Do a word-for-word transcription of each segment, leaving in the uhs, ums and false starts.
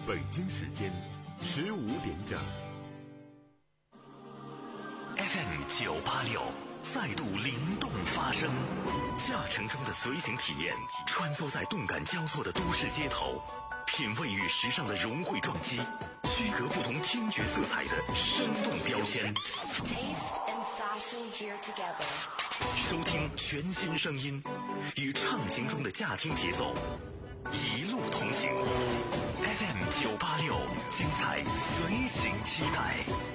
北京时间十五点整。 F M 九八六再度灵动发声，驾乘中的随行体验，穿梭在动感交错的都市街头，品味与时尚的融汇撞击，区隔不同听觉色彩的生动标签。收听全新声音，与畅行中的驾听节奏一路同行。F M 九八六，精彩随行期待。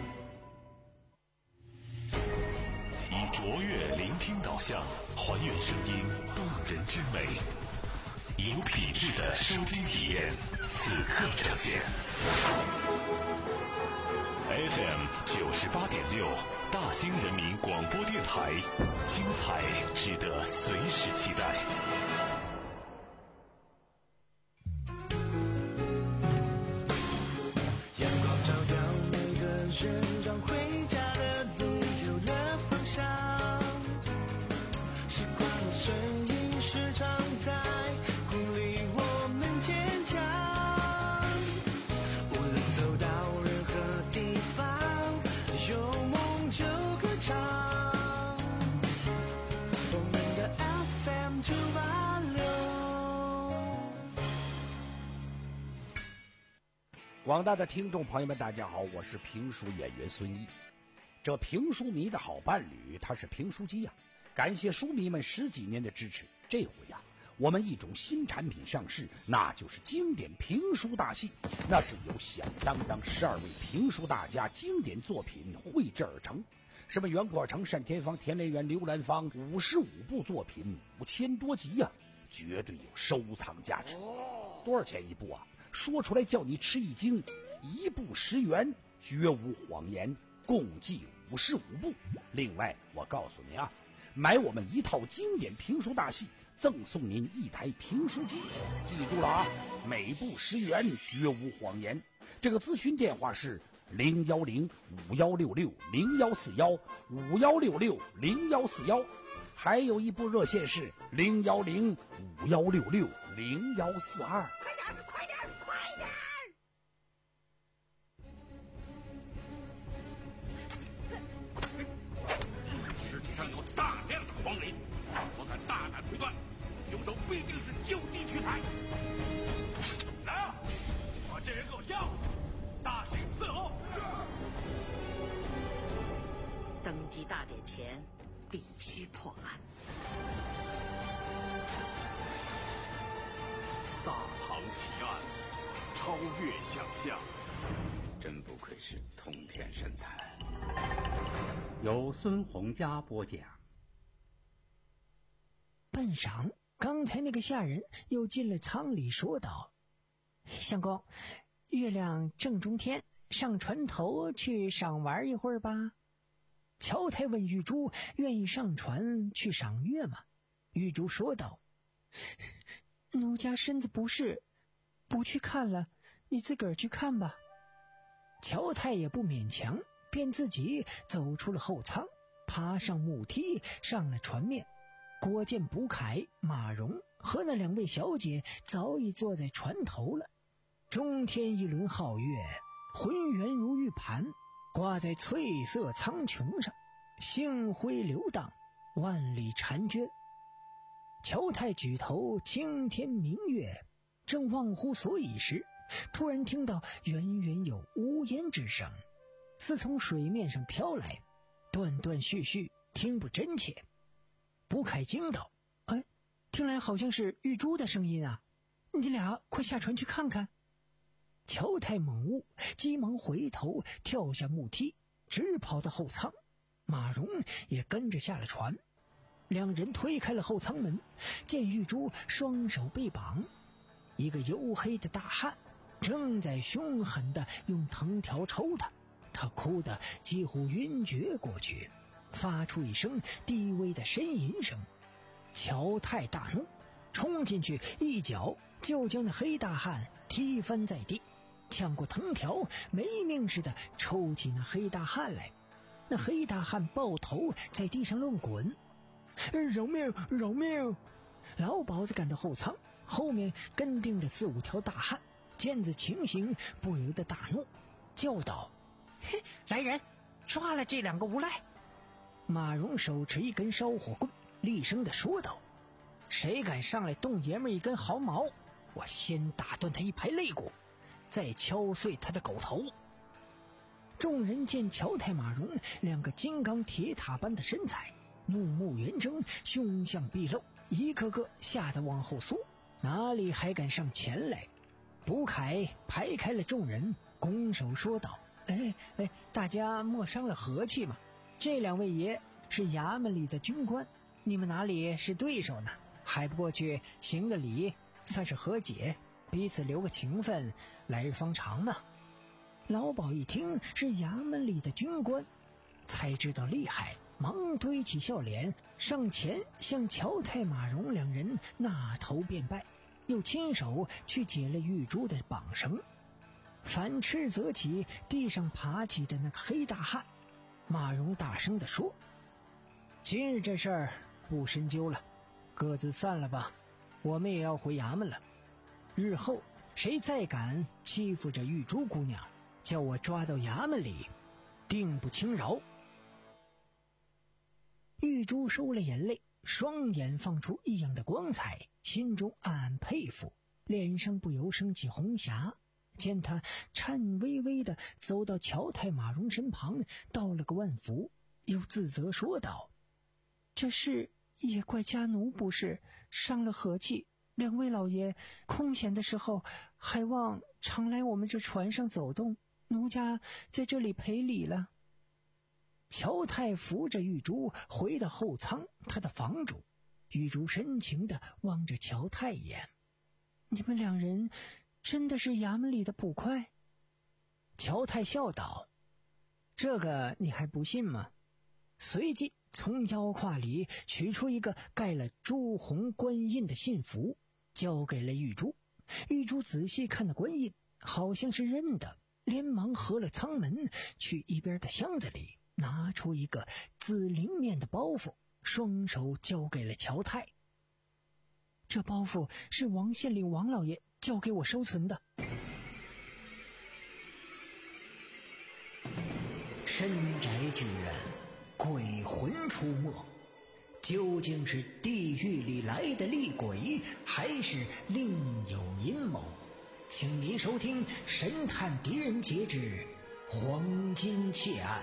以卓越聆听导向，还原声音动人之美，有品质的收听体验，此刻呈现。F M 九十八点六，大兴人民广播电台，精彩值得随时期待。 阳光照耀每个人，让回家的路有了方向。习惯的声音时常在鼓励我们坚强。无论走到任何地方，有梦就歌唱。我们的 F M 九八六。 广大的听众朋友们，大家好，我是评书演员孙一。这评书迷的好伴侣，他是评书机呀、啊。感谢书迷们十几年的支持，这回呀、啊，我们一种新产品上市，那就是经典评书大戏。那是由响当当十二位评书大家经典作品绘制而成，什么袁阔成、单田芳、田连元、刘兰芳，五十五部作品，五千多集呀、啊，绝对有收藏价值。多少钱一部啊？说出来叫你吃一惊，一部十元，绝无谎言，共计五十五部。另外，我告诉你啊，买我们一套经典评书大戏，赠送您一台评书机。记住了啊，每部十元，绝无谎言。这个咨询电话是零幺零五幺六六零幺四幺五幺六六零幺四幺，还有一部热线是零幺零五幺六六零幺四二。 快点，快点，快点！ 尸体上有大量的黄磷，我敢大胆推断，凶手必定是就地取材。来啊，把这人给我押回去，大刑伺候。 登基大典前必须破案。 大唐奇案，超越想象，真不愧是通天神探。 由孙洪佳播讲。 半晌，刚才那个下人又进了舱里，说道：“相公，月亮正中天，上船头去赏玩一会儿吧。”乔太问玉珠：“愿意上船去赏月吗？”玉珠说道：“奴家身子不适，不去看了，你自个儿去看吧。”乔太也不勉强，便自己走出了后舱，爬上木梯，上了船面。果见卜凯、马蓉和那两位小姐早已坐在船头了。中天一轮皓月，浑圆如玉盘，挂在翠色苍穹上，星辉流荡，万里婵娟。乔太举头青天明月，正忘乎所以时，突然听到远远有呜咽之声，似从水面上飘来，断断续续，听不真切。卜凯惊道：“哎，听来好像是玉珠的声音啊！你俩快下船去看看。”乔太猛悟，急忙回头跳下木梯，直跑到后舱。马蓉也跟着下了船。两人推开了后舱门，见玉珠双手被绑，一个黝黑的大汉正在凶狠地用藤条抽他，他哭得几乎晕厥过去，发出一声低微的呻吟声。乔太大怒，冲进去一脚就将那黑大汉踢翻在地，抢过藤条没命似的抽起那黑大汉来。那黑大汉抱头在地上乱滚，饶命饶命！老鸨子赶到后舱，后面跟定着四五条大汉， 见此情形，不由得大怒，叫道：“嘿，来人，抓了这两个无赖！”马荣手持一根烧火棍，厉声地说道：“谁敢上来动爷们一根毫毛，我先打断他一排肋骨，再敲碎他的狗头。”众人见乔太马荣两个金刚铁塔般的身材，怒目圆睁，凶相毕露，一个个吓得往后缩，哪里还敢上前来？卜凯排开了众人，拱手说道：“哎哎，大家莫伤了和气嘛，这两位爷是衙门里的军官，你们哪里是对手呢？还不过去行个礼，算是和解，彼此留个情分，来日方长嘛。”老鸨一听是衙门里的军官，才知道厉害，忙堆起笑脸，上前向乔太马荣两人纳头便拜，又亲手去解了玉珠的绑绳。反斥责起地上爬起的那个黑大汉，马荣大声地说：“今日这事儿不深究了，各自散了吧，我们也要回衙门了。日后谁再敢欺负这玉珠姑娘，叫我抓到衙门里，定不轻饶。”玉珠收了眼泪，双眼放出异样的光彩，心中暗暗佩服，脸上不由升起红霞。见他颤巍巍地走到乔太马荣身旁，道了个万福，又自责说道：“这事也怪家奴不是，伤了和气。两位老爷空闲的时候还望常来我们这船上走动，奴家在这里赔礼了。”乔太扶着玉珠回到后舱，他的房主。玉珠深情地望着乔太一眼：“你们两人真的是衙门里的捕快？”乔太笑道：“这个你还不信吗？”随即从腰胯里取出一个盖了朱红官印的信符，交给了玉珠。玉珠仔细看那官印，好像是认的，连忙合了舱门，去一边的箱子里拿出一个紫菱面的包袱，双手交给了乔太。“这包袱是王县令王老爷交给我收存的。”深宅居然鬼魂出没，究竟是地狱里来的厉鬼，还是另有阴谋？请您收听《神探狄仁杰之黄金窃案》。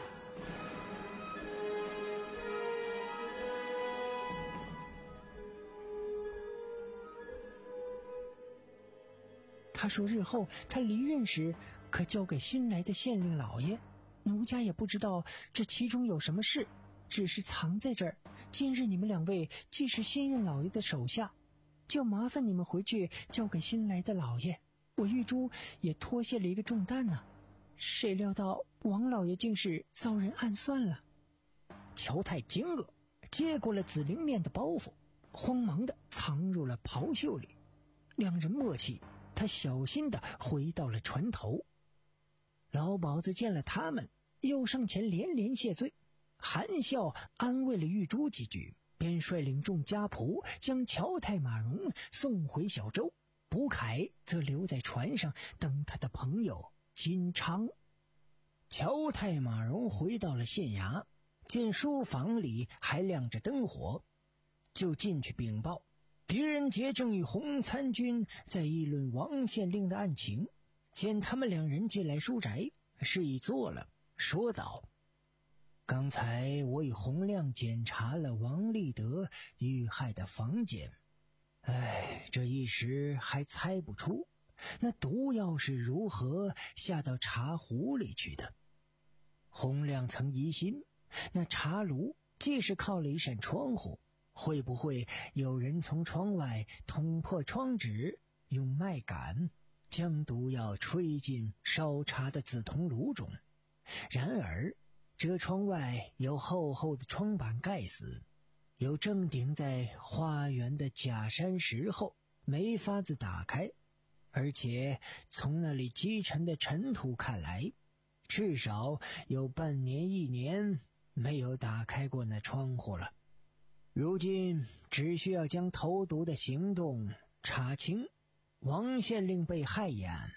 他说日后他离任时可交给新来的县令老爷，奴家也不知道这其中有什么事，只是藏在这儿。今日你们两位既是新任老爷的手下，就麻烦你们回去交给新来的老爷，我玉珠也脱卸了一个重担呢、啊。谁料到王老爷竟是遭人暗算了。乔太惊愕，接过了紫菱面的包袱，慌忙地藏入了袍袖里。两人默契，他小心地回到了船头。老鸨子见了他们，又上前连连谢罪，含笑安慰了玉珠几句，便率领众家仆将乔太马荣送回小舟，卜凯则留在船上等他的朋友金昌。乔太马荣回到了县衙，见书房里还亮着灯火，就进去禀报狄仁杰正与洪参军在议论王县令的案情。见他们两人进来书宅，示意坐了，说道：“刚才我与洪亮检查了王立德遇害的房间，哎，这一时还猜不出那毒药是如何下到茶壶里去的。洪亮曾疑心，那茶炉既是靠了一扇窗户，会不会有人从窗外捅破窗纸，用麦秆将毒药吹进烧茶的紫铜炉中？然而这窗外有厚厚的窗板盖死，又正顶在花园的假山石后，没法子打开，而且从那里积沉的尘土看来，至少有半年一年没有打开过那窗户了。如今只需要将投毒的行动查清，王县令被害一案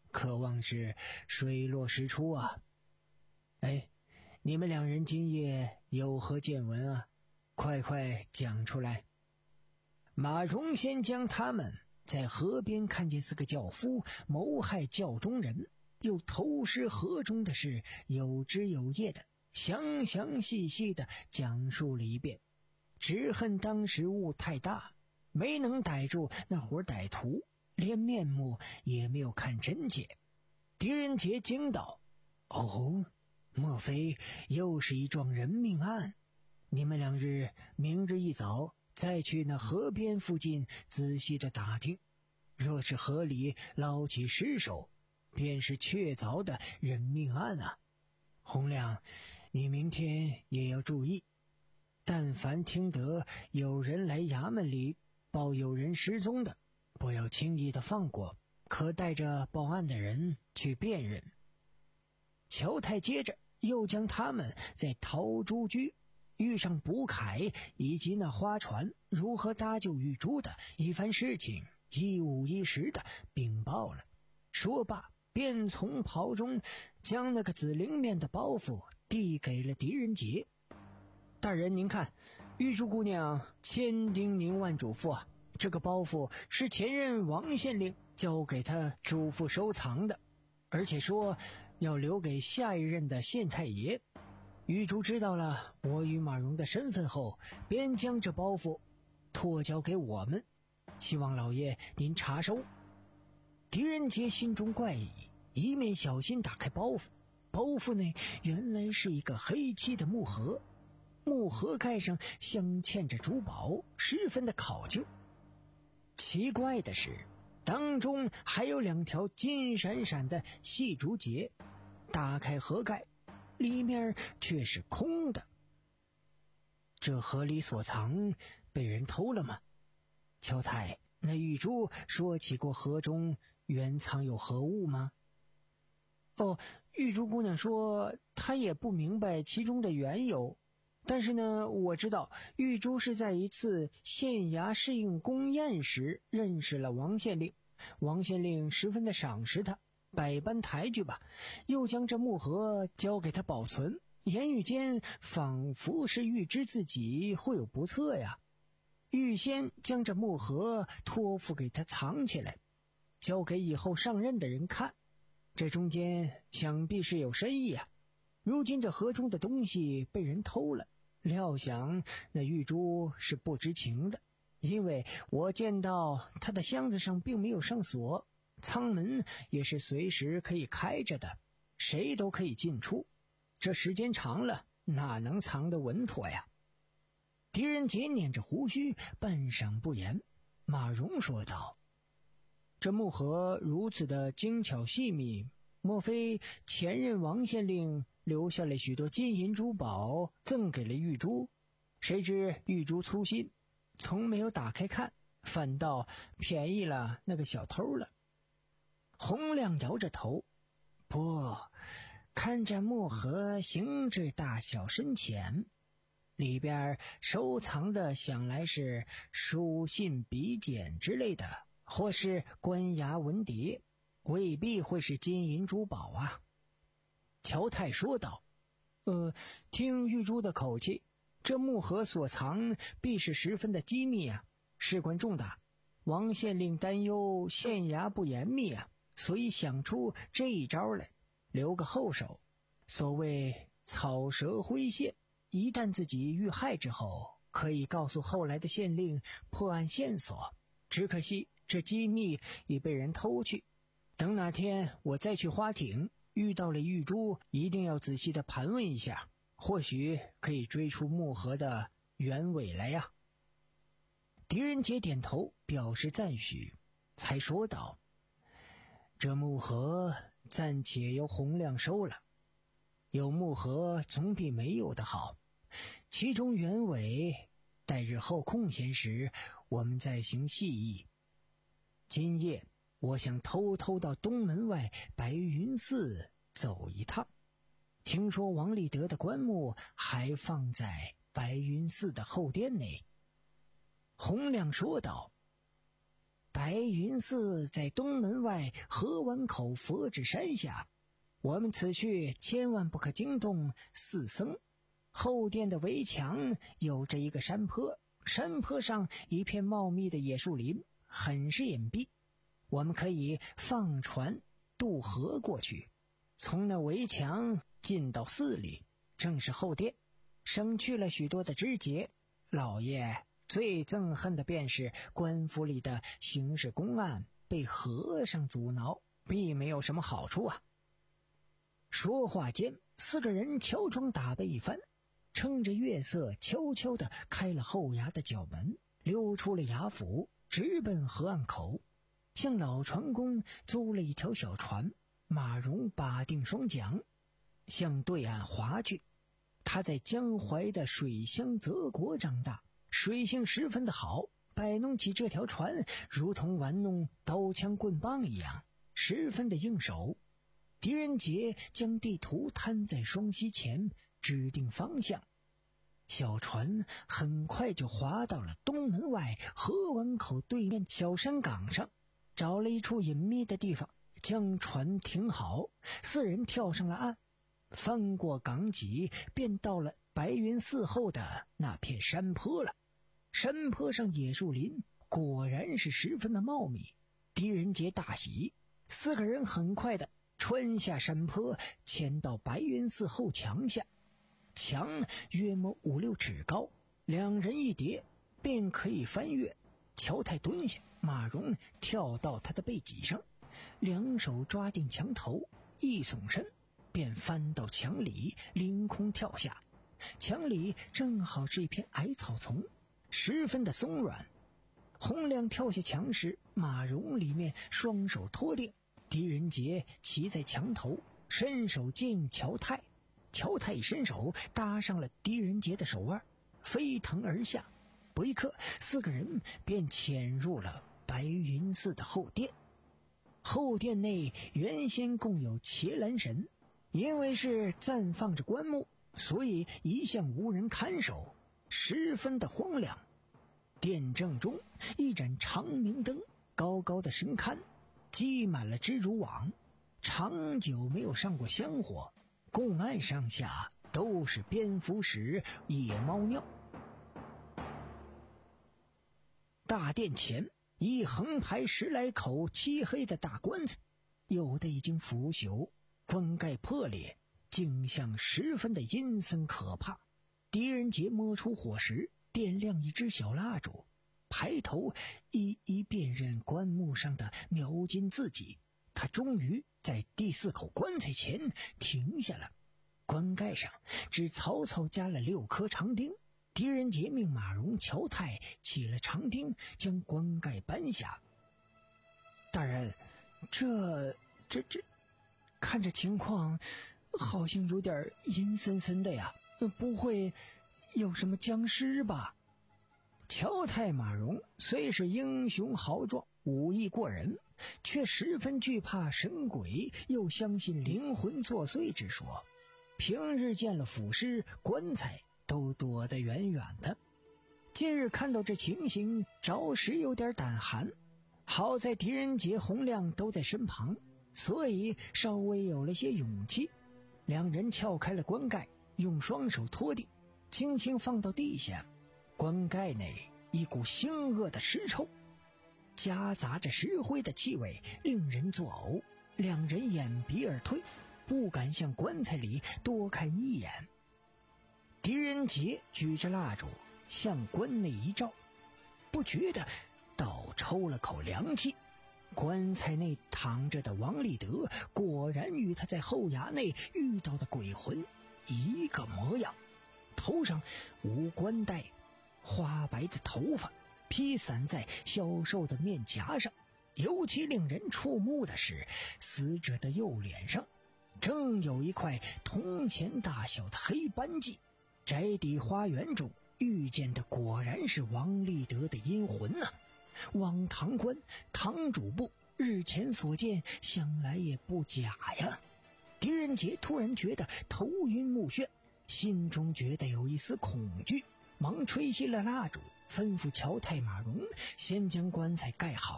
渴望是水落石出啊。哎，你们两人今夜有何见闻啊？快快讲出来。马荣先将他们在河边看见四个轿夫谋害轿中人，又投尸河中的事有枝有叶的详详细细的讲述了一遍，只恨当时雾太大，没能逮住那伙歹徒，连面目也没有看真切。狄仁杰惊道：哦，莫非又是一桩人命案？你们两日明日一早再去那河边附近仔细的打听，若是河里捞起尸首，便是确凿的人命案啊。洪亮，你明天也要注意，但凡听得有人来衙门里报有人失踪的，不要轻易的放过，可带着报案的人去辨认。乔太接着又将他们在陶朱居遇上卜凯以及那花船如何搭救玉珠的一番事情一五一十的禀报了。说罢便从袍中将那个紫绫面的包袱递给了狄仁杰。大人您看，玉珠姑娘千叮咛万嘱咐啊，这个包袱是前任王县令交给他嘱咐收藏的，而且说要留给下一任的县太爷。玉珠知道了我与马荣的身份后，便将这包袱托交给我们，希望老爷您查收。狄仁杰心中怪异，一面小心打开包袱，包袱内原来是一个黑漆的木盒，木盒盖上镶嵌着珠宝，十分的考究。奇怪的是，当中还有两条金闪闪的细竹节，打开盒盖，里面却是空的。这盒里所藏被人偷了吗？乔太，那玉珠说起过盒中原藏有何物吗？哦，玉珠姑娘说她也不明白其中的缘由，但是呢，我知道玉珠是在一次县衙试应宫宴时认识了王县令，王县令十分的赏识他，百般抬举吧，又将这木盒交给他保存，言语间仿佛是预知自己会有不测呀，预先将这木盒托付给他藏起来，交给以后上任的人看，这中间想必是有深意啊。如今这盒中的东西被人偷了，料想那玉珠是不知情的，因为我见到他的箱子上并没有上锁，舱门也是随时可以开着的，谁都可以进出，这时间长了哪能藏得稳妥呀？狄仁杰捻着胡须，半晌不言。马荣说道：这木盒如此的精巧细密，莫非前任王县令留下了许多金银珠宝赠给了玉珠？谁知玉珠粗心，从没有打开看，反倒便宜了那个小偷了。洪亮摇着头：不，看这木盒形制大小深浅，里边收藏的想来是书信笔简之类的，或是官衙文牒，未必会是金银珠宝啊。乔太说道：呃，听玉珠的口气，这木盒所藏必是十分的机密啊，事关重大，王县令担忧县衙不严密啊，所以想出这一招来，留个后手。所谓草蛇灰线，一旦自己遇害之后，可以告诉后来的县令破案线索。只可惜这机密已被人偷去，等哪天我再去花町遇到了玉珠，一定要仔细的盘问一下，或许可以追出木盒的原委来呀。狄仁杰点头表示赞许，才说道：这木盒暂且由洪亮收了，有木盒总比没有的好，其中原委待日后空闲时我们再行细议。今夜我想偷偷到东门外白云寺走一趟，听说王立德的棺木还放在白云寺的后殿内。洪亮说道： 白云寺在东门外河湾口佛指山下，我们此去千万不可惊动寺僧。后殿的围墙有着一个山坡，山坡上一片茂密的野树林，很是隐蔽。我们可以放船渡河过去，从那围墙进到寺里，正是后殿，省去了许多的枝节。老爷最憎恨的便是官府里的刑事公案被和尚阻挠，并没有什么好处啊。说话间，四个人乔装打扮一番，趁着月色悄悄地开了后衙的角门，溜出了衙府，直奔河岸口，向老船工租了一条小船，马蓉把定双桨，向对岸划去。他在江淮的水乡泽国长大，水性十分的好，摆弄起这条船如同玩弄刀枪棍棒一样，十分的应手。狄仁杰将地图摊在双膝前，指定方向。小船很快就划到了东门外河湾口对面小山岗上，找了一处隐秘的地方，将船停好，四人跳上了岸，翻过港脊，便到了白云寺后的那片山坡了。山坡上野树林果然是十分的茂密，狄仁杰大喜，四个人很快的穿下山坡，潜到白云寺后墙下。墙约莫五六尺高，两人一叠便可以翻越。乔太蹲下，马蓉跳到他的背脊上，两手抓定墙头，一耸身便翻到墙里，凌空跳下。墙里正好是一片矮草丛，十分的松软。洪亮跳下墙时，马蓉里面双手托定，狄仁杰骑在墙头，伸手见乔太。乔太一伸手搭上了狄仁杰的手腕，飞腾而下。不一刻，四个人便潜入了白云寺的后殿。后殿内原先共有伽蓝神，因为是暂放着棺木，所以一向无人看守，十分的荒凉。殿正中一盏长明灯高高的升看，积满了蜘蛛网，长久没有上过香火，供案上下都是蝙蝠屎、野猫尿。大殿前一横排十来口漆黑的大棺材，有的已经腐朽，棺盖破裂，景象十分的阴森可怕。狄仁杰摸出火石，点亮一支小蜡烛，抬头一一辨认棺木上的描金字迹。他终于在第四口棺材前停下了，棺盖上只草草加了六颗长钉。狄仁杰命马蓉、乔太起了长钉，将棺盖搬下。大人，这这这看着情况好像有点阴森森的呀，不会有什么僵尸吧？乔太、马蓉虽是英雄豪壮，武艺过人，却十分惧怕神鬼，又相信灵魂作祟之说，平日见了腐尸、棺材都躲得远远的。今日看到这情形，着实有点胆寒。好在狄仁杰、洪亮都在身旁，所以稍微有了些勇气。两人撬开了棺盖，用双手托定，轻轻放到地下。棺盖内一股腥恶的尸臭，夹杂着石灰的气味，令人作呕。两人掩鼻而退，不敢向棺材里多看一眼。狄仁杰举着蜡烛向棺内一照，不觉得倒抽了口凉气。棺材内躺着的王立德果然与他在后衙内遇到的鬼魂一个模样，头上无冠带，花白的头发披散在消瘦的面颊上。尤其令人触目的是，死者的右脸上正有一块铜钱大小的黑斑迹。宅邸花园中遇见的果然是王立德的阴魂啊！汪堂官、堂主簿日前所见，想来也不假呀。狄仁杰突然觉得头晕目眩，心中觉得有一丝恐惧，忙吹熄了蜡烛，吩咐乔太、马蓉先将棺材盖好了，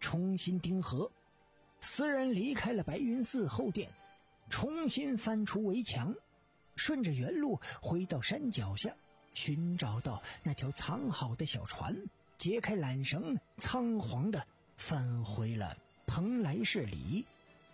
重新盯合。四人离开了白云寺后殿，重新翻出围墙，顺着原路回到山脚下，寻找到那条藏好的小船，解开缆绳，仓皇地返回了蓬莱市里。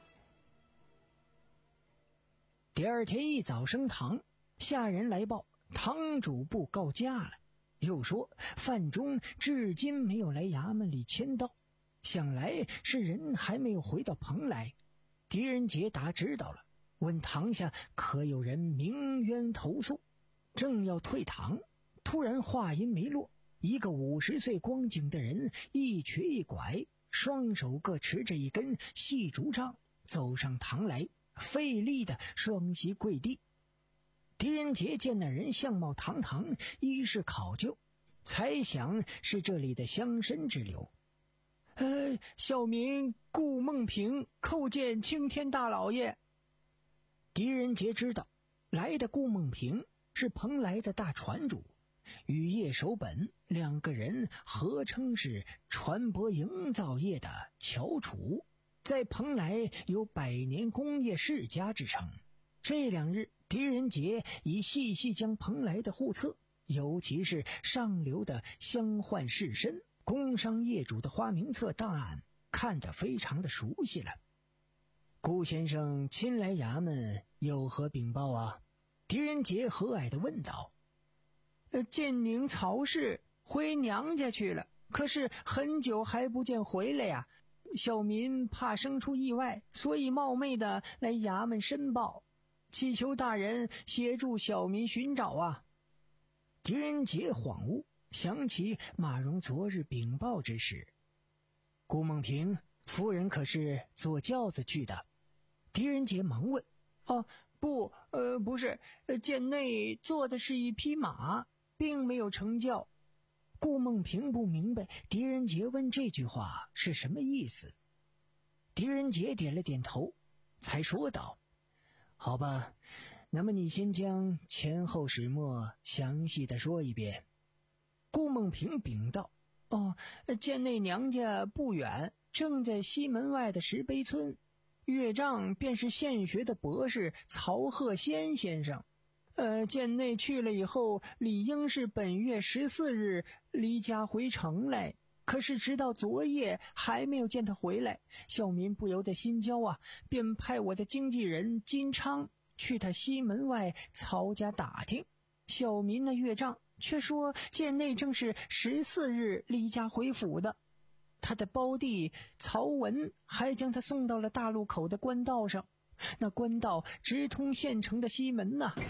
第二天一早升堂，下人来报堂主不告假了，又说范中至今没有来衙门里签到，想来是人还没有回到蓬莱。狄仁杰答知道了，问堂下可有人鸣冤投诉。正要退堂，突然话音没落，一个五十岁光景的人一瘸一拐，双手各持着一根细竹杖，走上堂来，费力的双膝跪地。狄仁杰见那人相貌堂堂，衣饰考究，猜想是这里的乡绅之流。呃，小民顾梦平叩见青天大老爷。狄仁杰知道来的顾梦平是蓬莱的大船主，与叶守本两个人合称是船舶营造业的翘楚，在蓬莱有百年工业世家之称。这两日狄仁杰已细细将蓬莱的户册，尤其是上流的乡宦士绅、工商业主的花名册档案看得非常的熟悉了。顾先生亲来衙门有何禀报啊？狄仁杰和蔼地问道。呃，建宁曹氏回娘家去了，可是很久还不见回来呀、啊。小民怕生出意外，所以冒昧的来衙门申报，祈求大人协助小民寻找啊。狄仁杰恍悟，想起马蓉昨日禀报之事。顾梦平夫人可是坐轿子去的？狄仁杰忙问。哦，不，呃，不是，监内坐的是一匹马，并没有乘轿。顾梦平不明白狄仁杰问这句话是什么意思。狄仁杰点了点头，才说道：好吧，那么你先将前后始末详细的说一遍。顾梦平禀道：哦，监内娘家不远，正在西门外的石碑村，岳丈便是现学的博士曹鹤仙先生。呃，监内去了以后，理应是本月十四日离家回城来，可是直到昨夜还没有见他回来，小民不由得心焦啊，便派我的经纪人金昌去他西门外曹家打听。小民的岳丈却说监内正是十四日离家回府的，他的胞弟曹文还将他送到了大路口的官道上，那官道直通县城的西门呐、啊。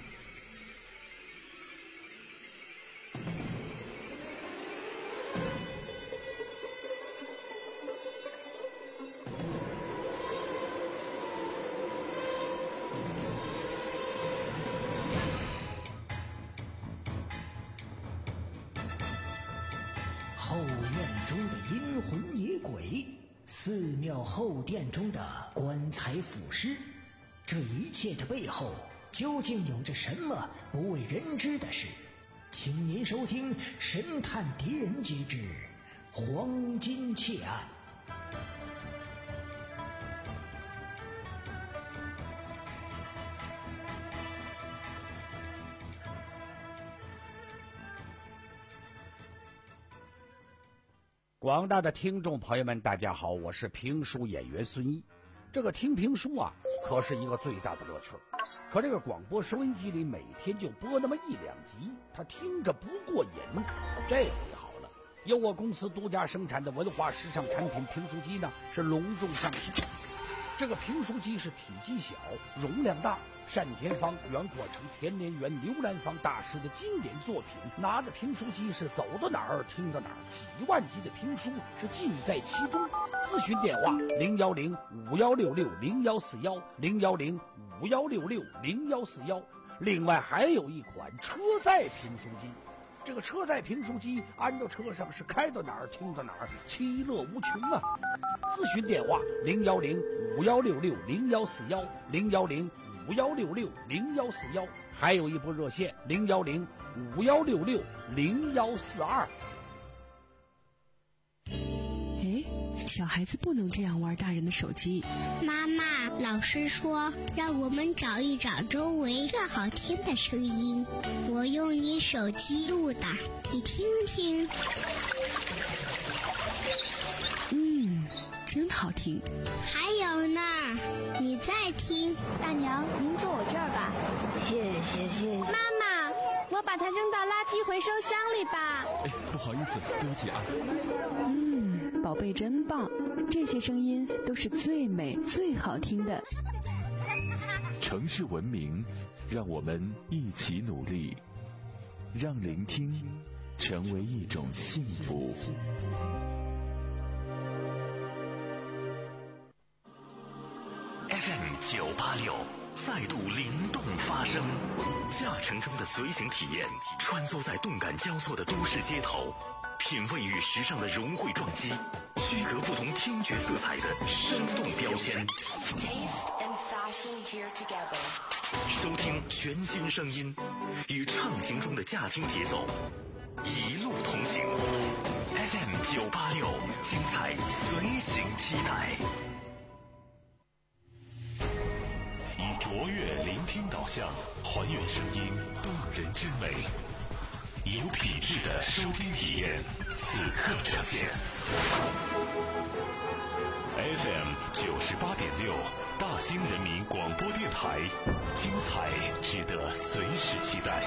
后院中的阴魂野鬼，寺庙后殿中的棺材腐尸，这一切的背后究竟有着什么不为人知的事？请您收听神探狄仁杰之黄金窃案。 广大的听众朋友们，大家好，我是评书演员孙一。这个听评书啊，可是一个最大的乐趣。可这个广播收音机里每天就播那么一两集，他听着不过瘾。这回好了，由我公司独家生产的文化时尚产品评书机呢，是隆重上市。这个评书机是体积小，容量大，单田芳、袁阔成、田连元、刘兰芳大师的经典作品。拿着评书机是走到哪儿听到哪儿，几万集的评书是尽在其中。咨询电话零幺零五幺六六零幺四幺零幺零五幺六六零幺四幺。另外还有一款车载评书机。这个车载评书机安到车上是开到哪儿听到哪儿，其乐无穷啊！咨询电话零幺零五幺六六零幺四幺零幺零五幺六六零幺四幺，还有一部热线零幺零五幺六六零幺四二。 诶， 小孩子不能这样玩大人的手机。 妈妈，老师说让我们找一找周围最好听的声音，我用你手机录的，你听听。 嗯，真好听。 还有呢，你再听。 大娘，您坐我这儿吧。 谢谢谢谢。 妈妈，我把它扔到垃圾回收箱里吧。 哎，不好意思，对不起啊。 嗯，宝贝真棒，这些声音都是最美最好听的。 城市文明，让我们一起努力，让聆听成为一种幸福。 F M 九八六再度灵动发声，驾乘中的随行体验，穿梭在动感交错的都市街头，品味与时尚的融汇撞击，区隔不同听觉色彩的生动标签。收听全新声音，与畅行中的驾听节奏，一路同行。F M 九八六，精彩随行期待。以卓越聆听导向，还原声音动人之美，有品质的收听体验，此刻呈现。F M 九十八点六，大兴人民广播电台，精彩值得随时期待。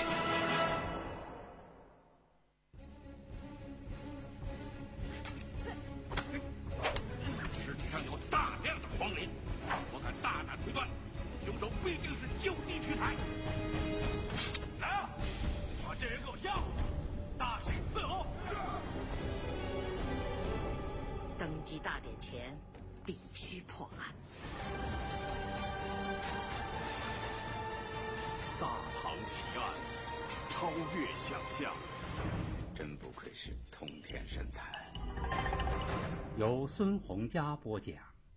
尸体上有大量的黄磷，我敢大胆推断，凶手必定是就地取材。来啊，把这人给我押回去，大刑伺候。 登基大典前必须破案。 大唐奇案，超越想象，真不愧是通天神探。 由孙洪佳播讲。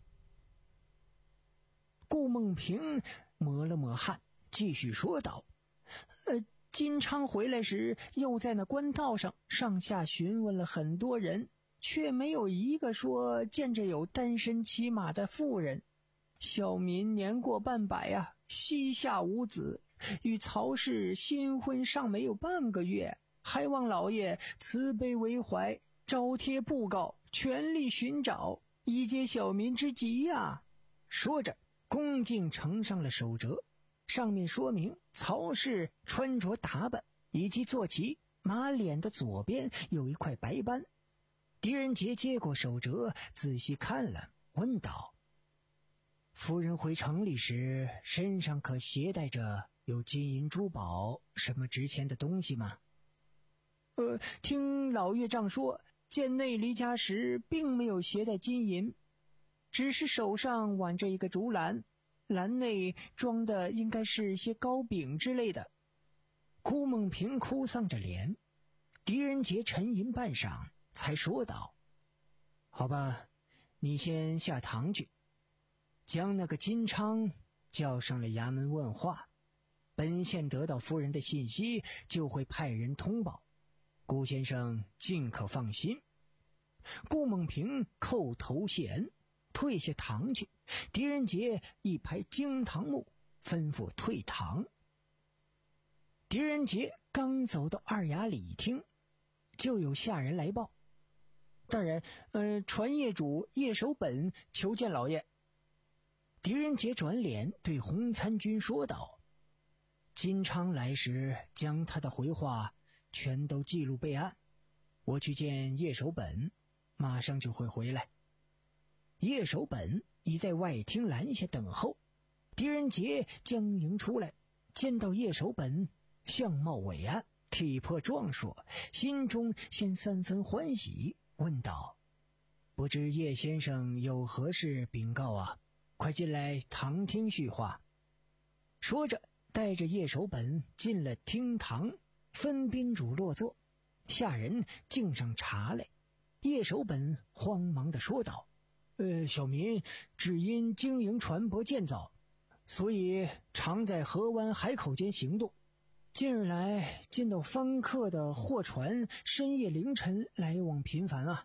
顾梦平抹了抹汗，继续说道：呃，金昌回来时，又在那官道上上下询问了很多人，却没有一个说见着有单身骑马的妇人。小民年过半百啊，膝下无子，与曹氏新婚尚没有半个月，还望老爷慈悲为怀，招贴布告，全力寻找，以解小民之急呀、啊。说着恭敬呈上了手折，上面说明曹氏穿着打扮以及坐骑，马脸的左边有一块白斑。狄仁杰接过手折，仔细看了，问道：夫人回城里时，身上可携带着有金银珠宝什么值钱的东西吗？呃，听老岳丈说，见内离家时并没有携带金银，只是手上挽着一个竹篮，篮内装的应该是些糕饼之类的。顾梦平哭丧着脸，狄仁杰沉吟半晌，才说道：好吧，你先下堂去，将那个金昌叫上了衙门问话，本县得到夫人的信息，就会派人通报，顾先生尽可放心。顾梦平叩头谢恩，退下堂去。狄仁杰一拍惊堂木，吩咐退堂。狄仁杰刚走到二衙里厅，就有下人来报：大人，呃，传业主叶守本求见老爷。狄仁杰转脸对洪参军说道：金昌来时，将他的回话全都记录备案，我去见叶守本，马上就会回来。叶守本已在外厅拦下等候。狄仁杰将迎出来，见到叶守本相貌伟岸，体魄壮硕，心中先三分欢喜，问道：不知叶先生有何事禀告啊？快进来堂听叙话。说着带着叶守本进了厅堂，分宾主落座，下人敬上茶来。叶守本慌忙地说道：呃，小民只因经营船舶建造，所以常在河湾海口间行动。近日来见到方客的货船深夜凌晨来往频繁啊，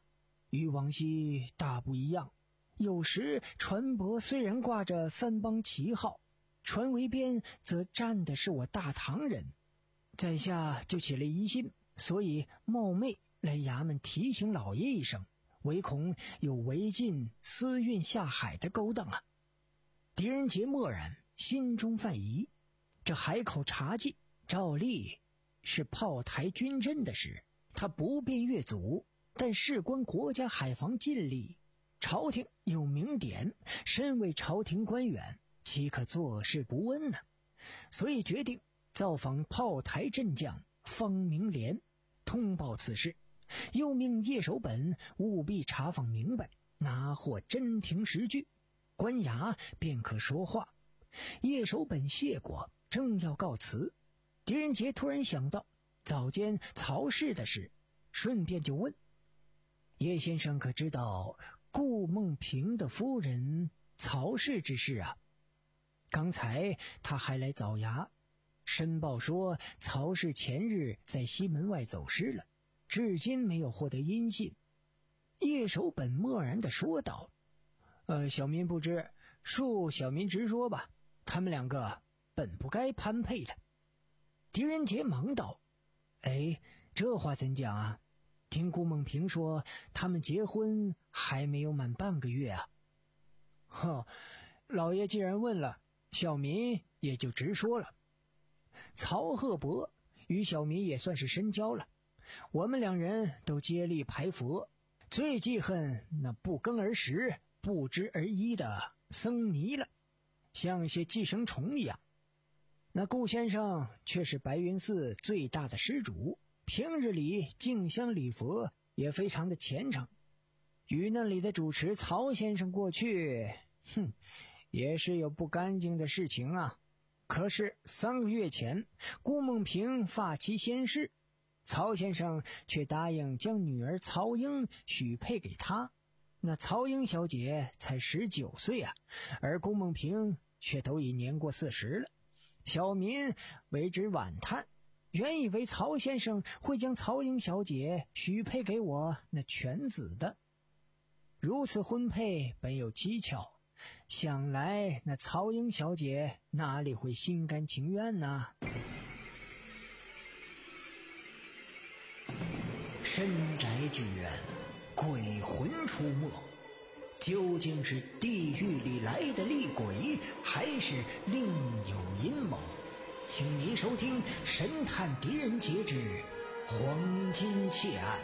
与往昔大不一样。有时船舶虽然挂着藩邦旗号，船桅边则站的是我大唐人，在下就起了疑心，所以冒昧来衙门提醒老爷一声，唯恐有违禁私运下海的勾当啊。狄仁杰默然，心中犯疑，这海口查禁照例是炮台军阵的事，他不便越阻，但事关国家海防禁令，朝廷有明典，身为朝廷官员，岂可坐视不问呢？所以决定造访炮台镇将方明廉，通报此事，又命叶守本务必查访明白，拿获真凭实据，官衙便可说话。叶守本谢过，正要告辞，狄仁杰突然想到早间曹氏的事，顺便就问：叶先生可知道顾梦平的夫人曹氏之事啊？刚才他还来早衙申报说曹氏前日在西门外走失了，至今没有获得音信。叶守本默然地说道：呃，小民不知，恕小民直说吧，他们两个本不该攀配的。狄仁杰忙道：哎，这话怎讲啊？听顾梦平说他们结婚还没有满半个月啊。呵，老爷既然问了，小民也就直说了。曹鹤伯与小民也算是深交了，我们两人都接力排佛，最记恨那不耕而食不知而依的僧尼了，像些寄生虫一样。那顾先生却是白云寺最大的施主，平日里敬香礼佛也非常的虔诚，与那里的主持曹先生过去，哼，也是有不干净的事情啊。可是三个月前顾梦平发妻先逝，曹先生却答应将女儿曹英许配给他。那曹英小姐才十九岁啊，而顾梦平却都已年过四十了。小民为之惋叹，原以为曹先生会将曹英小姐许配给我那犬子的。如此婚配本有蹊跷，想来那曹英小姐哪里会心甘情愿呢？深宅剧院，鬼魂出没，究竟是地狱里来的厉鬼，还是另有阴谋？请您收听《神探狄仁杰之黄金窃案》。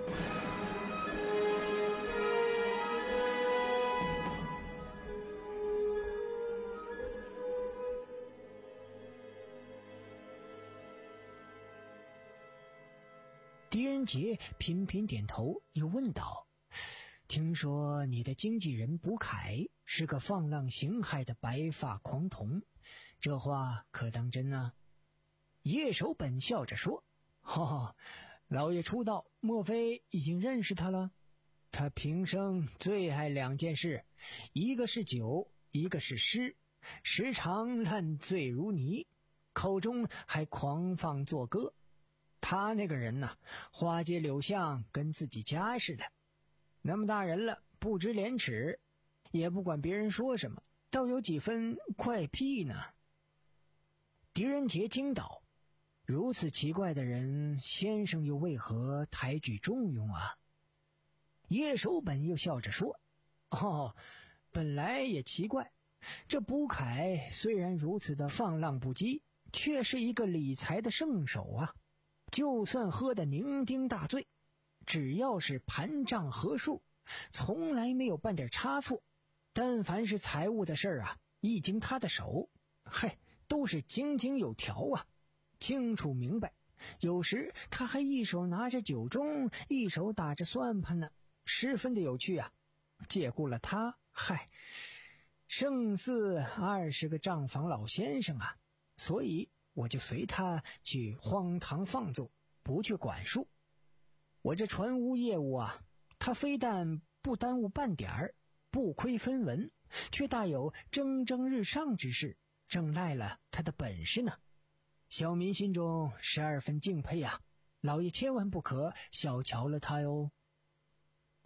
狄仁杰频频点头，又问道：听说你的经纪人卜凯是个放浪形骸的白发狂童，这话可当真呢？叶守本笑着说：哈哈，老爷出道莫非已经认识他了？他平生最爱两件事，一个是酒，一个是诗，时常烂醉如泥，口中还狂放作歌。他那个人呐、啊，花街柳巷跟自己家似的，那么大人了，不知廉耻，也不管别人说什么，倒有几分怪癖呢。狄仁杰惊道：如此奇怪的人，先生又为何抬举重用啊？叶守本又笑着说：哦，本来也奇怪，这卜凯虽然如此的放浪不羁，却是一个理财的圣手啊。就算喝得酩酊大醉，只要是盘账合数，从来没有半点差错。但凡是财务的事儿啊，一经他的手，嘿，都是井井有条啊，清楚明白。有时他还一手拿着酒盅，一手打着算盘呢，十分的有趣啊。借顾了他，嗨，胜似二十个账房老先生啊。所以我就随他去荒唐放纵，不去管束。我这船务业务啊，他非但不耽误半点儿，不亏分文，却大有蒸蒸日上之势，正赖了他的本事呢。小民心中十二分敬佩啊，老爷千万不可小瞧了他哟。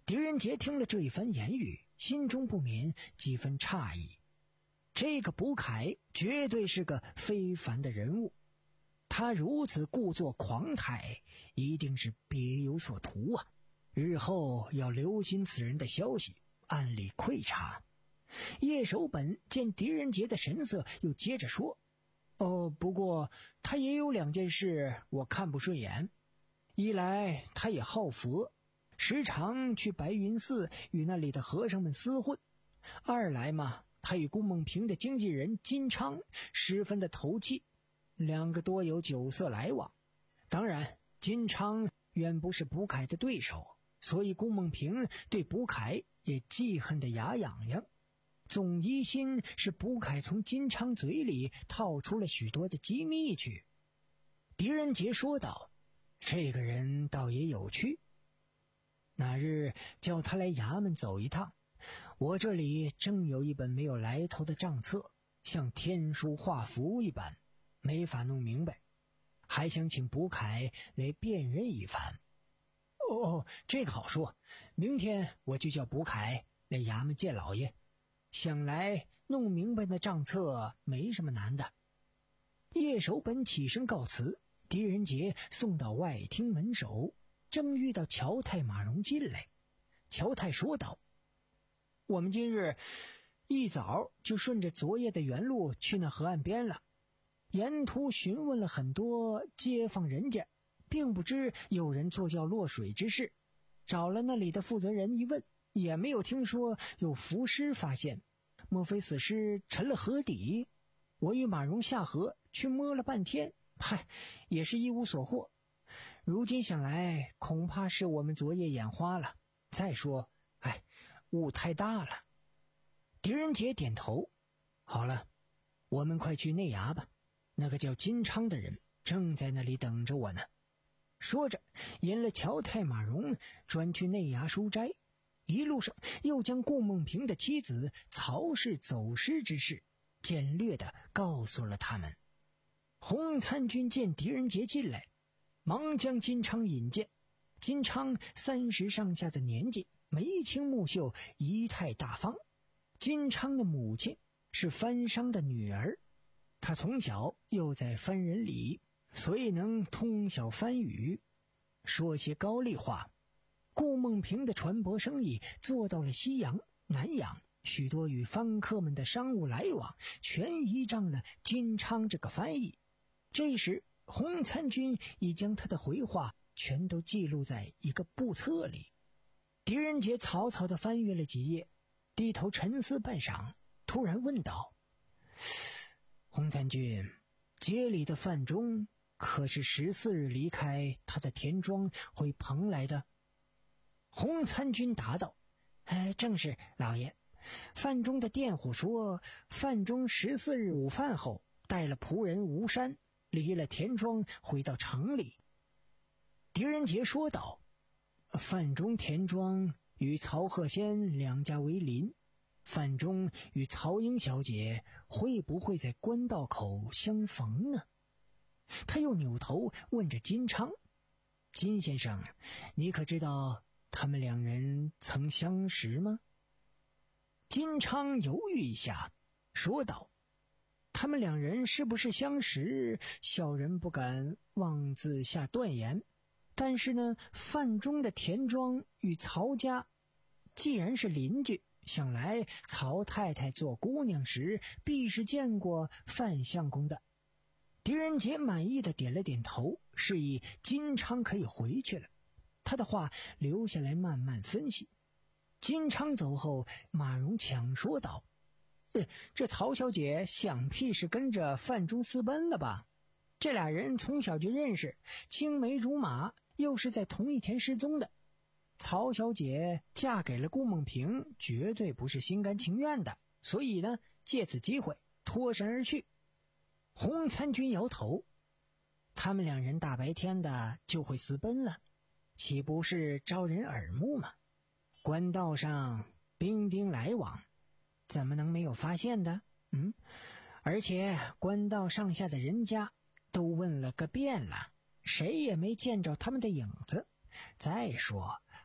狄仁杰听了这一番言语，心中不免几分诧异。这个卜凯绝对是个非凡的人物，他如此故作狂态，一定是别有所图啊！日后要留心此人的消息，暗里窥察。叶守本见狄仁杰的神色，又接着说：“哦，不过他也有两件事我看不顺眼。一来他也好佛，时常去白云寺与那里的和尚们厮混；二来嘛，他与顾梦平的经纪人金昌十分的投契，两个多有酒色来往。当然，金昌远不是卜凯的对手，所以顾梦平对卜凯也记恨得牙痒痒，总疑心是卜凯从金昌嘴里套出了许多的机密去。”狄仁杰说道：“这个人倒也有趣，哪日叫他来衙门走一趟，我这里正有一本没有来头的账册，像天书画符一般，没法弄明白，还想请卜凯来辨认一番。”“哦，这个好说，明天我就叫卜凯来衙门见老爷，想来弄明白那账册没什么难的。”叶守本起身告辞，狄仁杰送到外厅门首，正遇到乔太马荣进来。乔太说道：“我们今日一早就顺着昨夜的原路去那河岸边了，沿途询问了很多街坊人家，并不知有人坐轿落水之事，找了那里的负责人一问，也没有听说有浮尸发现，莫非死尸沉了河底？我与马荣下河去摸了半天，嗨，也是一无所获。如今想来，恐怕是我们昨夜眼花了。再说，哎，雾太大了。”狄仁杰点头：“好了，我们快去内衙吧，那个叫金昌的人正在那里等着我呢。”说着引了乔太马荣专去内衙书斋，一路上又将顾梦平的妻子曹氏走失之事简略地告诉了他们。洪参军见狄仁杰进来，忙将金昌引荐。金昌三十上下的年纪，眉清目秀，仪态大方。金昌的母亲是番商的女儿，他从小又在番人里，所以能通晓番语，说些高丽话。顾梦平的船舶生意做到了西洋、南洋，许多与番客们的商务来往全依仗了金昌这个翻译。这时洪参军已将他的回话全都记录在一个簿册里。狄仁杰草草地翻阅了几页，低头沉思半晌，突然问道：“洪参军，街里的范中可是十四日离开他的田庄回蓬来的？”洪参军答道：“哎，正是，老爷。范中的佃户说，范中十四日午饭后带了仆人吴山，离了田庄回到城里。”狄仁杰说道：“范中田庄与曹鹤仙两家为邻，范中与曹英小姐会不会在官道口相逢呢？”他又扭头问着金昌：“金先生，你可知道他们两人曾相识吗？”金昌犹豫一下，说道：“他们两人是不是相识，小人不敢妄自下断言。但是呢，范中的田庄与曹家既然是邻居，想来曹太太做姑娘时必是见过范相公的。”狄仁杰满意的点了点头，示意金昌可以回去了。他的话留下来慢慢分析。金昌走后，马荣抢说道：“呃，这曹小姐想必是跟着范中私奔了吧？这俩人从小就认识，青梅竹马，又是在同一天失踪的。曹小姐嫁给了顾梦平，绝对不是心甘情愿的，所以呢，借此机会脱身而去。”洪参军摇头：“他们两人大白天的就会私奔了，岂不是招人耳目吗？官道上兵丁来往，怎么能没有发现的？嗯，而且官道上下的人家都问了个遍了，谁也没见着他们的影子。再说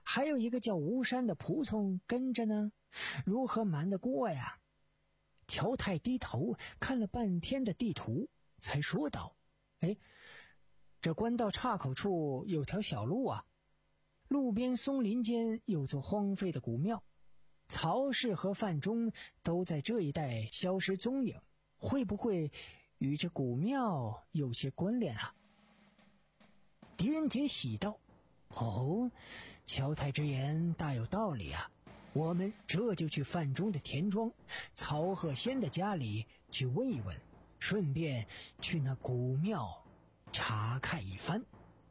还有一个叫吴山的仆从跟着呢，如何瞒得过呀？乔太低头看了半天的地图，才说道：哎，这官道岔口处有条小路啊，路边松林间有座荒废的古庙，曹氏和范仲都在这一带消失踪影，会不会与这古庙有些关联啊？狄仁杰喜道：哦，乔太之言大有道理啊，我们这就去范仲的田庄曹鹤仙的家里去问一问，顺便去那古庙查看一番。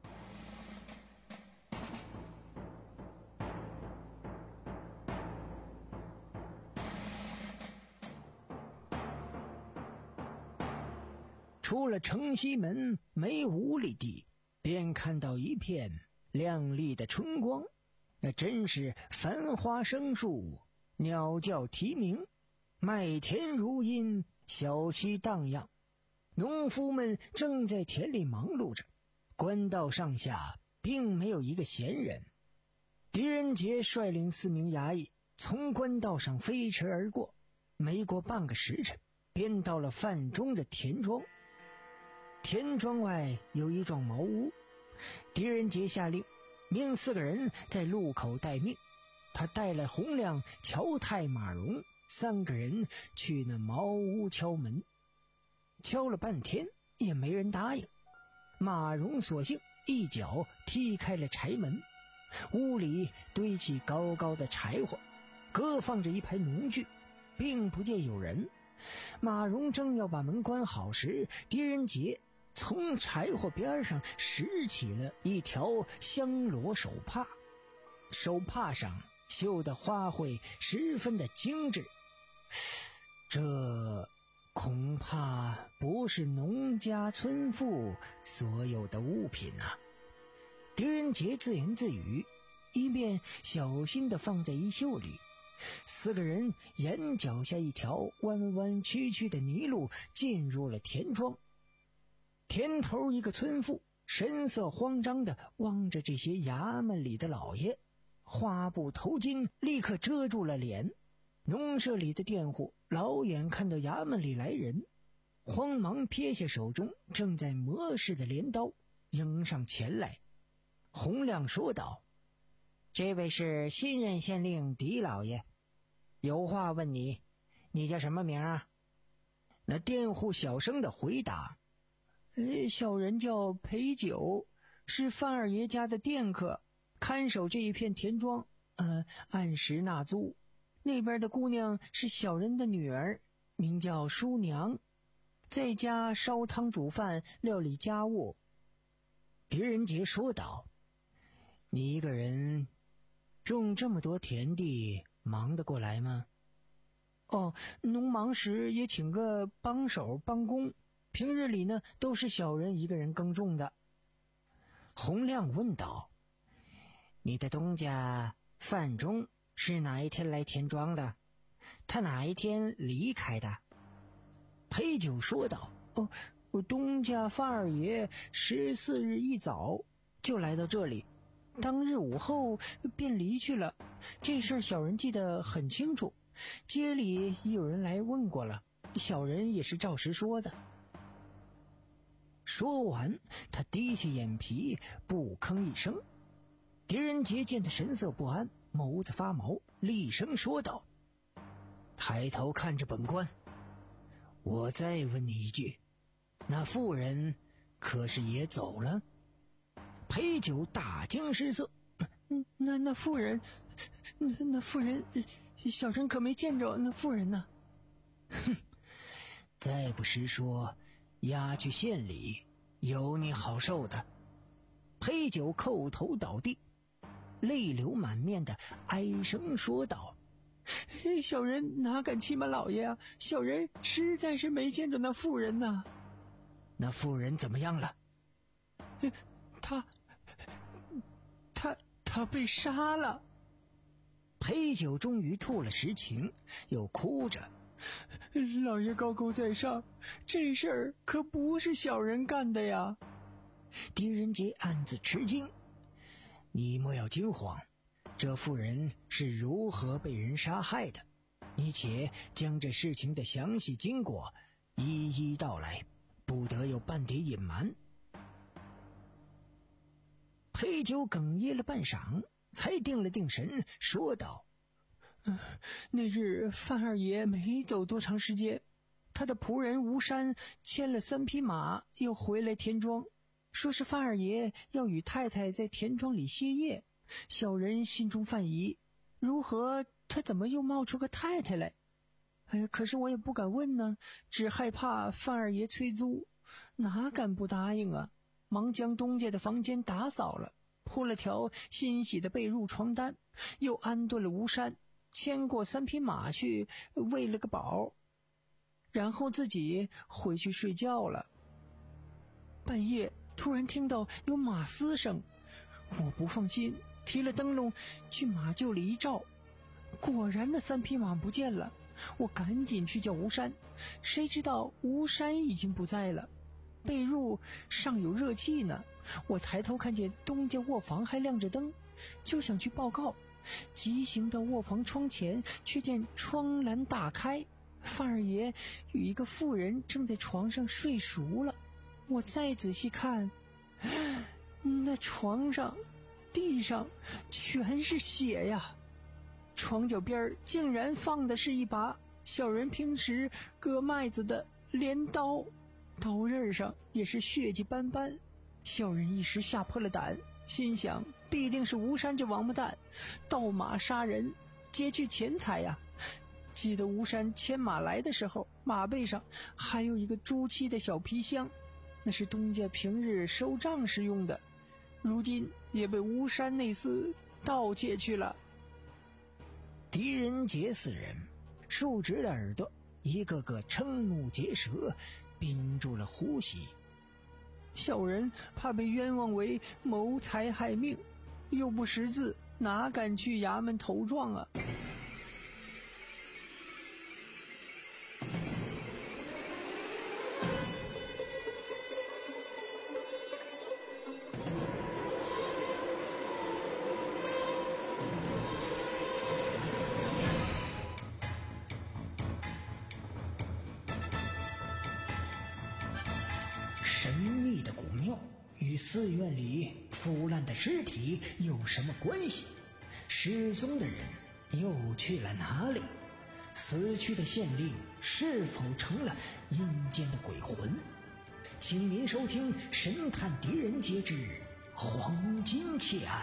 出了城西门没五里地，便看到一片亮丽的春光，那真是繁花生树，鸟叫啼鸣，麦田如茵，小溪荡漾。农夫们正在田里忙碌着，官道上下并没有一个闲人。狄仁杰率领四名衙役从官道上飞驰而过，没过半个时辰，便到了范仲的田庄。田庄外有一幢茅屋，狄仁杰下令命四个人在路口待命，他带了洪亮、乔太、马荣三个人去那茅屋敲门。敲了半天也没人答应，马荣索性一脚踢开了柴门，屋里堆起高高的柴火，各放着一排农具，并不见有人。马荣正要把门关好时，狄仁杰从柴火边上拾起了一条香罗手帕，手帕上绣的花卉十分的精致，这恐怕不是农家村妇所有的物品啊。狄仁杰自言自语，一边小心地放在衣袖里。四个人沿脚下一条弯弯曲曲的泥路进入了田庄。田头一个村妇神色慌张地望着这些衙门里的老爷，花布头巾立刻遮住了脸。农舍里的佃户老远看到衙门里来人，慌忙撇下手中正在磨制的镰刀，迎上前来。洪亮说道：这位是新任县令狄老爷，有话问你，你叫什么名啊？那佃户小声的回答：呃，小人叫裴九，是范二爷家的佃客，看守这一片田庄，呃，按时纳租。那边的姑娘是小人的女儿，名叫淑娘，在家烧汤煮饭，料理家务。狄仁杰说道：你一个人种这么多田地，忙得过来吗？哦，农忙时也请个帮手帮工，平日里呢都是小人一个人耕种的。洪亮问道：你的东家范仲是哪一天来田庄的？他哪一天离开的？裴九说道：哦，我东家范二爷十四日一早就来到这里，当日午后便离去了，这事小人记得很清楚，街里也有人来问过了，小人也是照实说的。说完，他低下眼皮，不吭一声。狄仁杰见他神色不安，眸子发毛，厉声说道：抬头看着本官，我再问你一句，那妇人可是也走了？裴九大惊失色，那那妇人，那那妇人，小人可没见着那妇人呢。哼，再不实说，押去县里，有你好受的。裴九叩头倒地，泪流满面的哀声说道：小人哪敢欺瞒老爷啊，小人实在是没见着那妇人呐。那妇人怎么样了？他他他被杀了。裴九终于吐了实情，又哭着：老爷高高在上，这事儿可不是小人干的呀。狄仁杰暗自吃惊：你莫要惊慌， 这妇人是如何被人杀害的？你且将这事情的详细经过一一道来，不得有半点隐瞒。裴九哽咽了半晌，才定了定神，说道：呃、那日范二爷没走多长时间，他的仆人吴山牵了三匹马又回来田庄，说是范二爷要与太太在田庄里歇业。小人心中犯疑，如何他怎么又冒出个太太来？哎，可是我也不敢问呢，只害怕范二爷催租，哪敢不答应啊？忙将东家的房间打扫了，铺了条新洗的被褥床单，又安顿了吴山，牵过三匹马去喂了个饱，然后自己回去睡觉了。半夜突然听到有马嘶声，我不放心，提了灯笼去马厩里一照，果然那三匹马不见了。我赶紧去叫吴山，谁知道吴山已经不在了，被褥尚有热气呢。我抬头看见东家卧房还亮着灯，就想去报告，急行到卧房窗前，却见窗栏打开，范二爷与一个妇人正在床上睡熟了。我再仔细看，那床上地上全是血呀，床脚边竟然放的是一把小人平时割麦子的镰刀，刀刃上也是血迹斑斑。小人一时吓破了胆，心想必定是吴山这王八蛋盗马杀人，劫去钱财呀。记得吴山牵马来的时候，马背上还有一个朱漆的小皮箱，那是东家平日收账时用的，如今也被吴山那厮盗窃去了。狄仁杰四人竖直了耳朵，一个个瞠目结舌，屏住了呼吸。小人怕被冤枉为谋财害命，又不识字，哪敢去衙门投状啊？神秘的古庙与寺院里腐烂的尸体有什么关系？失踪的人又去了哪里？死去的县令是否成了阴间的鬼魂？请您收听《神探狄仁杰之黄金窃案》。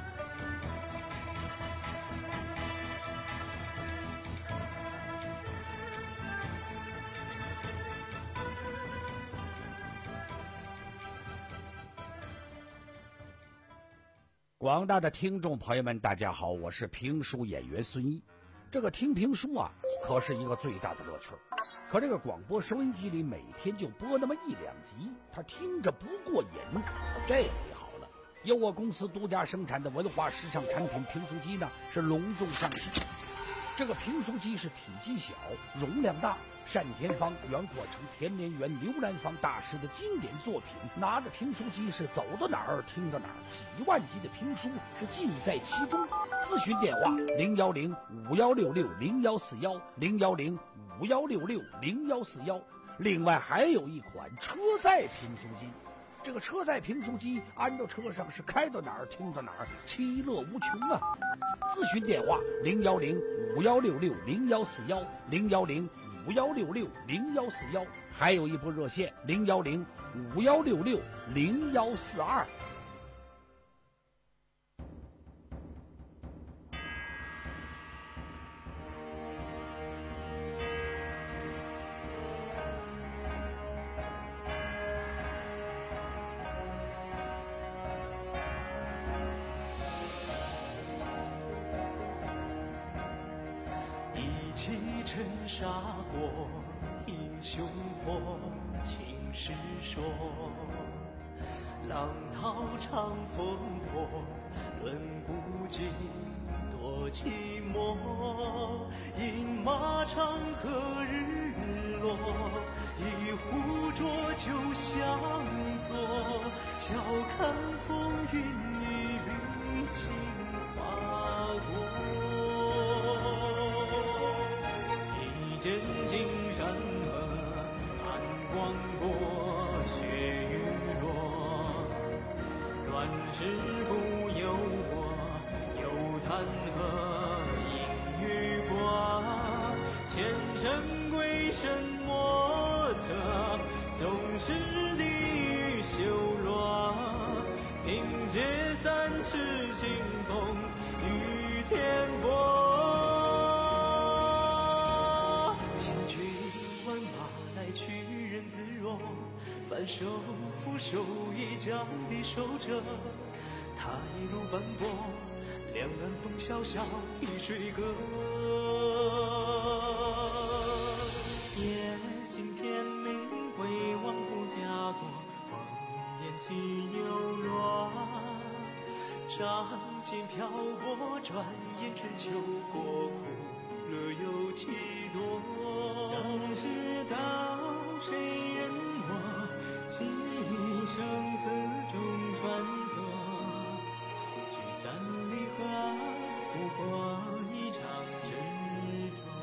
广大的听众朋友们，大家好，我是评书演员孙一。这个听评书啊，可是一个最大的乐趣。可这个广播收音机里每天就播那么一两集，他听着不过瘾。这回好了，由我公司独家生产的文化时尚产品评书机呢，是隆重上市。这个评书机是体积小，容量大，单田芳、袁国成、田连元、刘兰芳大师的经典作品。拿着评书机是走到哪儿听到哪儿，几万集的评书是尽在其中。咨询电话零幺零五幺六六零幺四幺零幺零五幺六六零幺四幺。另外还有一款车载评书机。这个车载评书机安到车上是开到哪儿听到哪儿，其乐无穷啊！咨询电话零幺零五幺六六零幺四幺零幺零五幺六六零幺四幺，还有一部热线零幺零五幺六六零幺四二。 尘沙过，英雄破，情史说。浪涛长风破，论不尽多寂寞。饮马长河日落，一壶浊酒相坐。笑看风云一缕，情花见金山河，暗光过雪雨落。乱世不由我，有弹劾应雨过。前尘归身莫测，总是地狱修罗。凭借三尺清风与天波。反手俯首一将敌守着，他一路奔波，两岸风萧萧，一水隔。夜尽天明，回望不家国，烽烟起又落。仗剑漂泊，转眼春秋过苦，乐有几多？当知道谁人我？几生死中穿梭，聚散离合，不过一场执着。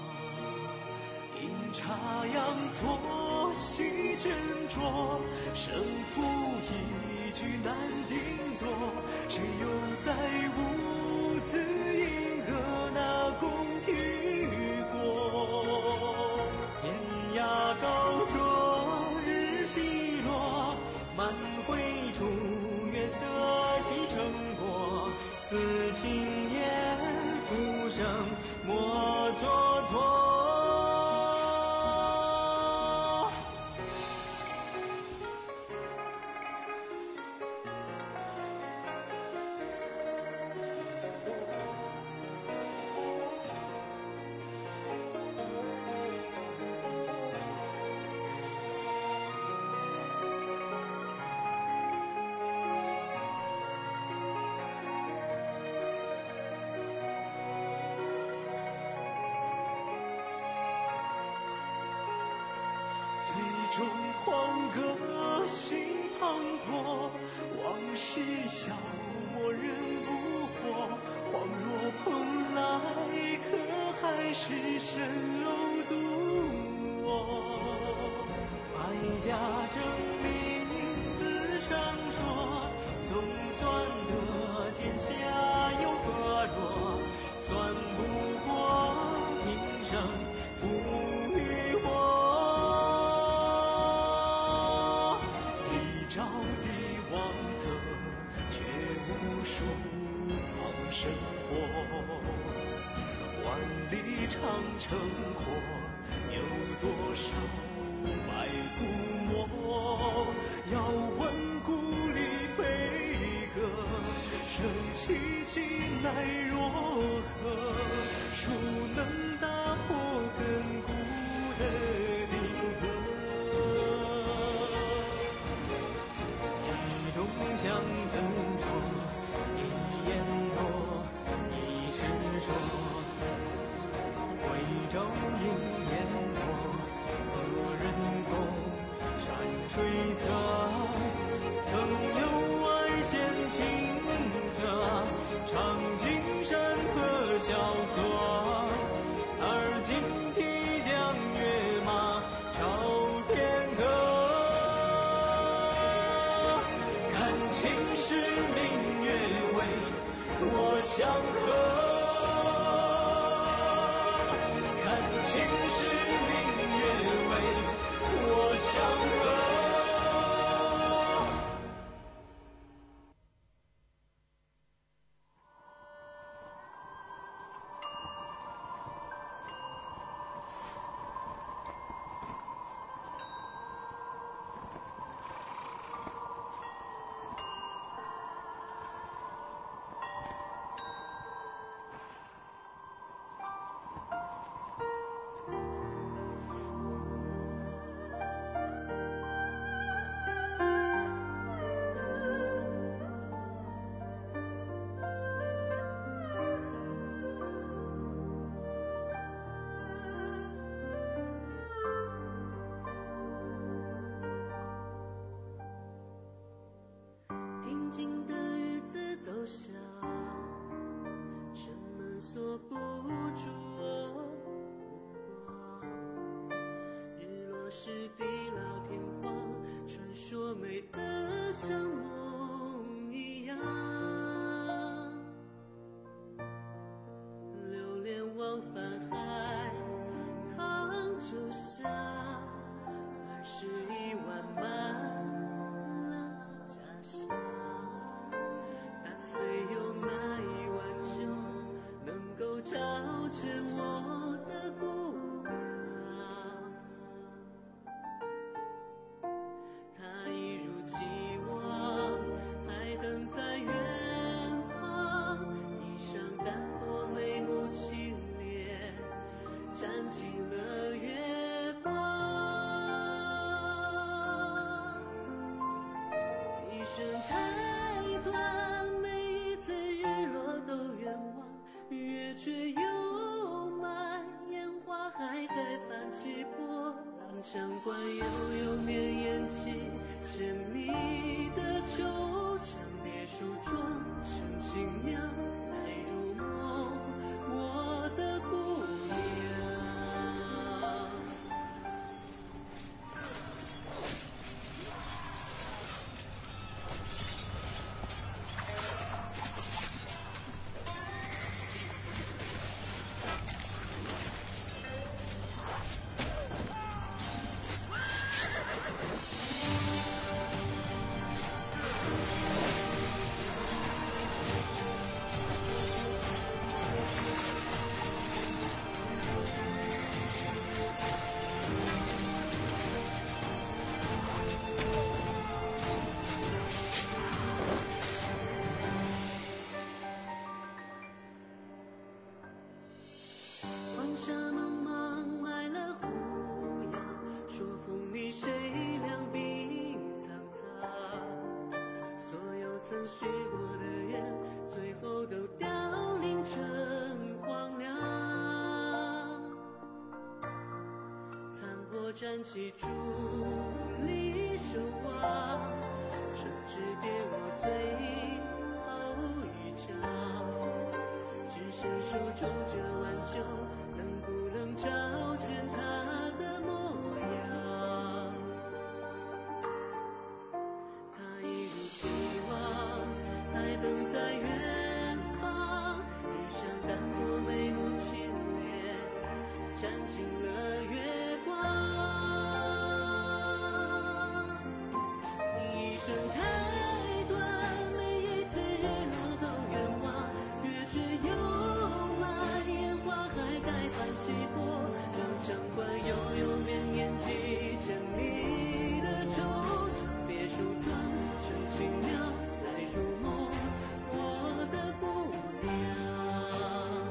阴差阳错，戏斟酌，胜负一局难定夺。谁又在无字银河那功与过？天涯高桌，日西落，满绘出月色西成国。此情也浮生莫蹉跎。最终狂歌心滂沱，往事消磨人不惑。恍若蓬莱，可还是蜃楼独我？百家争鸣自常说，总算得天下又何若？算不过平生负与祸。生活万里长城火，有多少白骨墨？要问故里悲歌，生戚戚奈若何？孰能打破亘古的定则？一种相思错，一言多，一世说。贵州应烟波，何人共山水色？曾有外显青色，唱金山河萧索。 是地老天荒，传说美得像梦一样。流连忘返海，康州下，儿时已晚满了家乡。但虽有那一碗酒，能够照见我的姑娘，她一如既往，还等在远方，衣裳淡薄，眉目清冽，沾尽了月光。一生太短，每一次日落都远望，月却又满，烟花还该泛起波浪。场馆悠悠绵延几千里的惆怅，别梳妆成新娘来入梦，我的姑娘。黄沙茫茫埋了胡杨，说风里谁两鬓苍苍。所有曾许过的愿，最后都凋零成荒凉。残破战旗伫立守望，城池跌落最后一仗。只剩手中这碗酒，能不能照见他的模样？他一如既往，还等在远方，衣裳淡薄，眉目清冽，沾尽了月光。一生太短，每一次日落都远望，月却又满，烟花还该泛起波浪。场馆悠悠绵延几千里的惆怅，别梳妆成新娘来入梦，我的姑娘。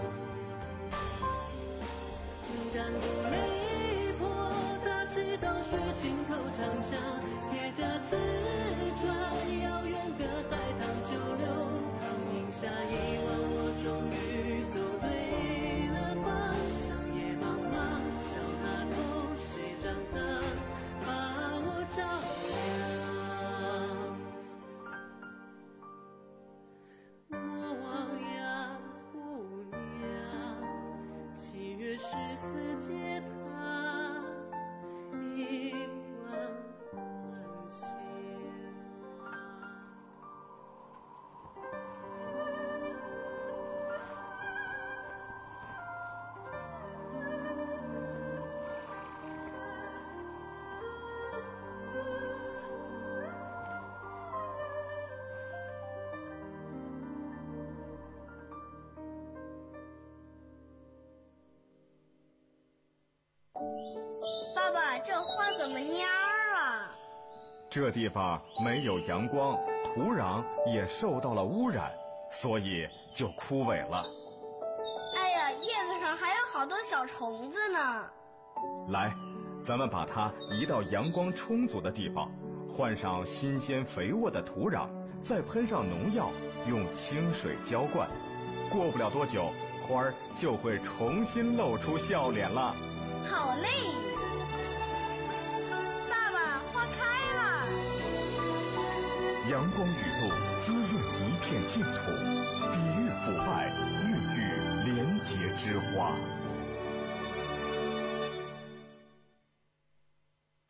战鼓擂破，大旗到血尽头长枪，铁甲刺穿，遥远隔海棠酒流淌。饮下一碗，我终于走对了方向。夜茫茫，小那头，谁掌灯把我照亮？莫忘呀，姑娘，七月十四节他一贯欢笑。 爸爸，这花怎么蔫儿啊？ 这地方没有阳光，土壤也受到了污染，所以就枯萎了。 哎呀，叶子上还有好多小虫子呢。 来，咱们把它移到阳光充足的地方，换上新鲜肥沃的土壤，再喷上农药，用清水浇灌。过不了多久，花儿就会重新露出笑脸了。 好嘞！爸爸，花开了！ 阳光雨露滋润一片净土，抵御腐败，孕育廉洁之花。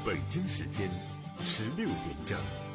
北京时间十六点整。